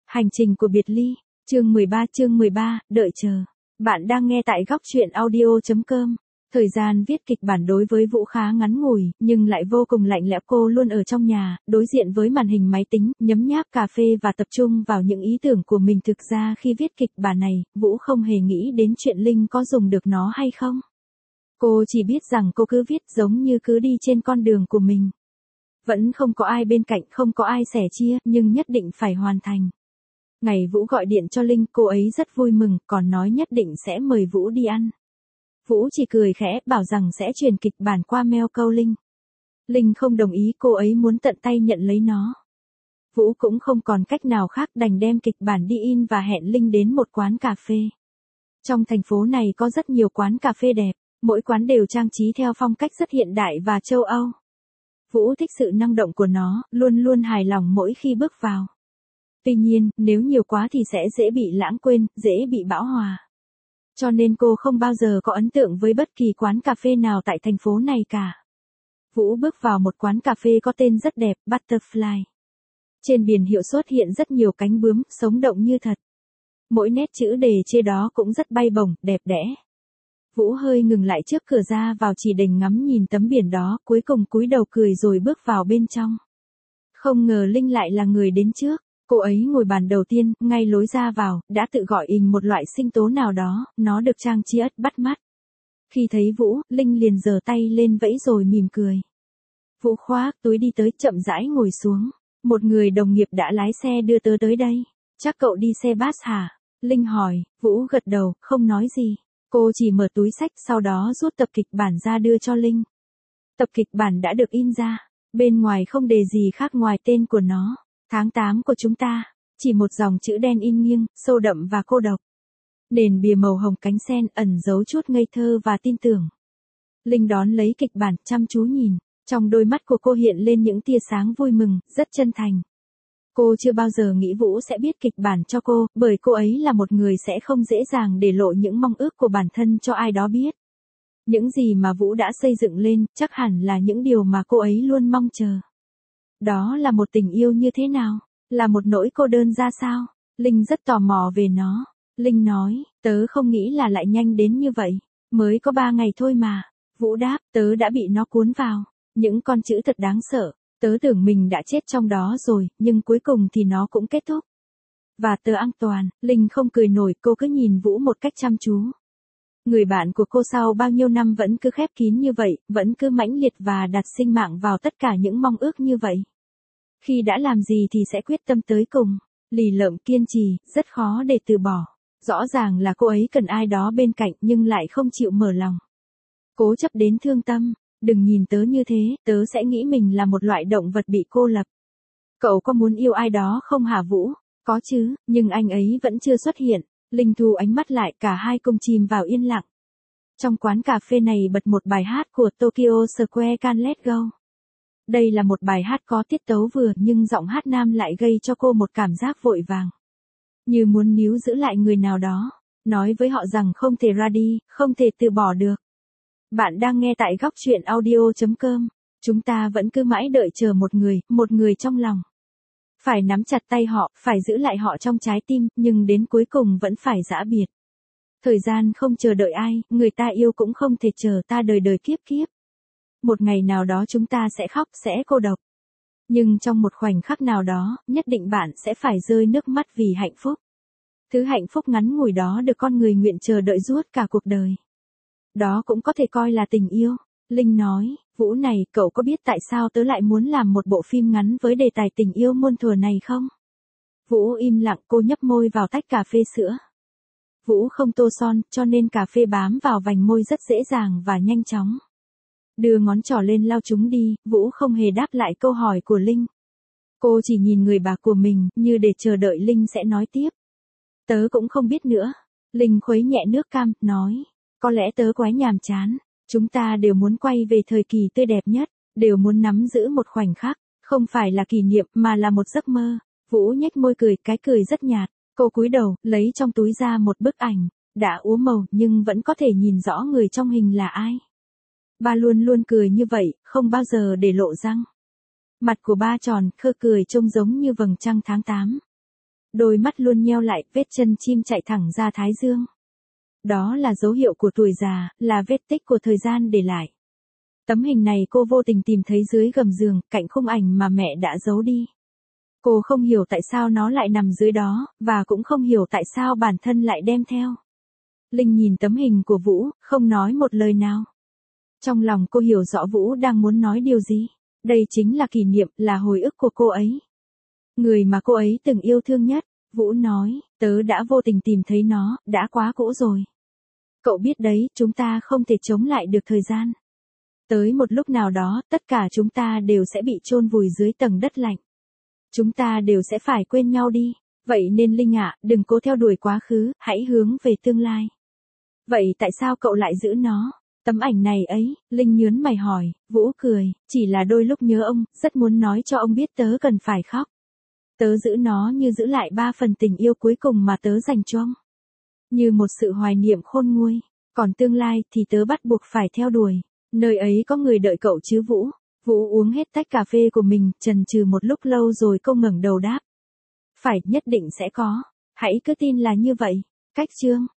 Hành trình của biệt ly, chương 13, đợi chờ. Bạn đang nghe tại góc chuyện audio.com. Thời gian viết kịch bản đối với Vũ khá ngắn ngủi, nhưng lại vô cùng lạnh lẽo. Cô luôn ở trong nhà, đối diện với màn hình máy tính, nhấm nháp cà phê và tập trung vào những ý tưởng của mình. Thực ra khi viết kịch bản này, Vũ không hề nghĩ đến chuyện Linh có dùng được nó hay không. Cô chỉ biết rằng cô cứ viết giống như cứ đi trên con đường của mình. Vẫn không có ai bên cạnh, không có ai sẻ chia, nhưng nhất định phải hoàn thành. Ngày Vũ gọi điện cho Linh, cô ấy rất vui mừng, còn nói nhất định sẽ mời Vũ đi ăn. Vũ chỉ cười khẽ, bảo rằng sẽ truyền kịch bản qua mail câu Linh. Linh không đồng ý, cô ấy muốn tận tay nhận lấy nó. Vũ cũng không còn cách nào khác, đành đem kịch bản đi in và hẹn Linh đến một quán cà phê. Trong thành phố này có rất nhiều quán cà phê đẹp, mỗi quán đều trang trí theo phong cách rất hiện đại và châu Âu. Vũ thích sự năng động của nó, luôn luôn hài lòng mỗi khi bước vào. Tuy nhiên, nếu nhiều quá thì sẽ dễ bị lãng quên, dễ bị bão hòa. Cho nên cô không bao giờ có ấn tượng với bất kỳ quán cà phê nào tại thành phố này cả. Vũ bước vào một quán cà phê có tên rất đẹp, Butterfly. Trên biển hiệu xuất hiện rất nhiều cánh bướm, sống động như thật. Mỗi nét chữ đề trên đó cũng rất bay bổng, đẹp đẽ. Vũ hơi ngừng lại trước cửa ra vào chỉ đành ngắm nhìn tấm biển đó, cuối cùng cúi đầu cười rồi bước vào bên trong. Không ngờ Linh lại là người đến trước. Cô ấy ngồi bàn đầu tiên, ngay lối ra vào, đã tự gọi in một loại sinh tố nào đó, nó được trang trí ất bắt mắt. Khi thấy Vũ, Linh liền giơ tay lên vẫy rồi mỉm cười. Vũ khoác túi đi tới, chậm rãi ngồi xuống. Một người đồng nghiệp đã lái xe đưa tớ tới đây. Chắc cậu đi xe bus hả? Linh hỏi. Vũ gật đầu, không nói gì. Cô chỉ mở túi xách, sau đó rút tập kịch bản ra đưa cho Linh. Tập kịch bản đã được in ra. Bên ngoài không đề gì khác ngoài tên của nó. Tháng 8 của chúng ta, chỉ một dòng chữ đen in nghiêng, sâu đậm và cô độc. Nền bìa màu hồng cánh sen ẩn giấu chút ngây thơ và tin tưởng. Linh đón lấy kịch bản, chăm chú nhìn, trong đôi mắt của cô hiện lên những tia sáng vui mừng, rất chân thành. Cô chưa bao giờ nghĩ Vũ sẽ viết kịch bản cho cô, bởi cô ấy là một người sẽ không dễ dàng để lộ những mong ước của bản thân cho ai đó biết. Những gì mà Vũ đã xây dựng lên, chắc hẳn là những điều mà cô ấy luôn mong chờ. Đó là một tình yêu như thế nào? Là một nỗi cô đơn ra sao? Linh rất tò mò về nó. Linh nói, tớ không nghĩ là lại nhanh đến như vậy. Mới có 3 ngày thôi mà. Vũ đáp, tớ đã bị nó cuốn vào. Những con chữ thật đáng sợ. Tớ tưởng mình đã chết trong đó rồi, nhưng cuối cùng thì nó cũng kết thúc. Và tớ an toàn. Linh không cười nổi, cô cứ nhìn Vũ một cách chăm chú. Người bạn của cô sau bao nhiêu năm vẫn cứ khép kín như vậy, vẫn cứ mãnh liệt và đặt sinh mạng vào tất cả những mong ước như vậy. Khi đã làm gì thì sẽ quyết tâm tới cùng, lì lợm kiên trì, rất khó để từ bỏ. Rõ ràng là cô ấy cần ai đó bên cạnh nhưng lại không chịu mở lòng. Cố chấp đến thương tâm, đừng nhìn tớ như thế, tớ sẽ nghĩ mình là một loại động vật bị cô lập. Cậu có muốn yêu ai đó không hả Vũ? Có chứ, nhưng anh ấy vẫn chưa xuất hiện. Linh thu ánh mắt lại, cả hai cùng chìm vào yên lặng. Trong quán cà phê này bật một bài hát của Tokyo Square Can't Let Go. Đây là một bài hát có tiết tấu vừa nhưng giọng hát nam lại gây cho cô một cảm giác vội vàng. Như muốn níu giữ lại người nào đó, nói với họ rằng không thể ra đi, không thể từ bỏ được. Bạn đang nghe tại góc chuyện audio.com. Chúng ta vẫn cứ mãi đợi chờ một người trong lòng. Phải nắm chặt tay họ, phải giữ lại họ trong trái tim, nhưng đến cuối cùng vẫn phải giã biệt. Thời gian không chờ đợi ai, người ta yêu cũng không thể chờ ta đời đời kiếp kiếp. Một ngày nào đó chúng ta sẽ khóc, sẽ cô độc. Nhưng trong một khoảnh khắc nào đó, nhất định bạn sẽ phải rơi nước mắt vì hạnh phúc. Thứ hạnh phúc ngắn ngủi đó được con người nguyện chờ đợi suốt cả cuộc đời. Đó cũng có thể coi là tình yêu. Linh nói, Vũ này, cậu có biết tại sao tớ lại muốn làm một bộ phim ngắn với đề tài tình yêu muôn thuở này không? Vũ im lặng, cô nhấp môi vào tách cà phê sữa. Vũ không tô son, cho nên cà phê bám vào vành môi rất dễ dàng và nhanh chóng. Đưa ngón trỏ lên lau chúng đi, Vũ không hề đáp lại câu hỏi của Linh. Cô chỉ nhìn người bà của mình, như để chờ đợi Linh sẽ nói tiếp. Tớ cũng không biết nữa. Linh khuấy nhẹ nước cam, nói. Có lẽ tớ quá nhàm chán. Chúng ta đều muốn quay về thời kỳ tươi đẹp nhất, đều muốn nắm giữ một khoảnh khắc, không phải là kỷ niệm mà là một giấc mơ. Vũ nhếch môi cười, cái cười rất nhạt. Cô cúi đầu, lấy trong túi ra một bức ảnh, đã úa màu nhưng vẫn có thể nhìn rõ người trong hình là ai. Ba luôn luôn cười như vậy, không bao giờ để lộ răng. Mặt của ba tròn, khơ cười trông giống như vầng trăng tháng 8. đôi mắt luôn nheo lại, vết chân chim chạy thẳng ra thái dương. Đó là dấu hiệu của tuổi già, là vết tích của thời gian để lại. Tấm hình này cô vô tình tìm thấy dưới gầm giường, cạnh khung ảnh mà mẹ đã giấu đi. Cô không hiểu tại sao nó lại nằm dưới đó, và cũng không hiểu tại sao bản thân lại đem theo. Linh nhìn tấm hình của Vũ, không nói một lời nào. Trong lòng cô hiểu rõ Vũ đang muốn nói điều gì. Đây chính là kỷ niệm, là hồi ức của cô ấy. Người mà cô ấy từng yêu thương nhất. Vũ nói, tớ đã vô tình tìm thấy nó, đã quá cũ rồi. Cậu biết đấy, chúng ta không thể chống lại được thời gian. Tới một lúc nào đó, tất cả chúng ta đều sẽ bị chôn vùi dưới tầng đất lạnh. Chúng ta đều sẽ phải quên nhau đi. Vậy nên Linh ạ, đừng cố theo đuổi quá khứ, hãy hướng về tương lai. Vậy tại sao cậu lại giữ nó? Tấm ảnh này ấy, Linh nhớn mày hỏi, Vũ cười, chỉ là đôi lúc nhớ ông, rất muốn nói cho ông biết tớ cần phải khóc. Tớ giữ nó như giữ lại 3 phần tình yêu cuối cùng mà tớ dành cho ông. Như một sự hoài niệm khôn nguôi. Còn tương lai thì tớ bắt buộc phải theo đuổi. Nơi ấy có người đợi cậu chứ Vũ. Vũ uống hết tách cà phê của mình, chần chừ một lúc lâu rồi cô ngẩng đầu đáp. Phải, nhất định sẽ có. Hãy cứ tin là như vậy. Cách chương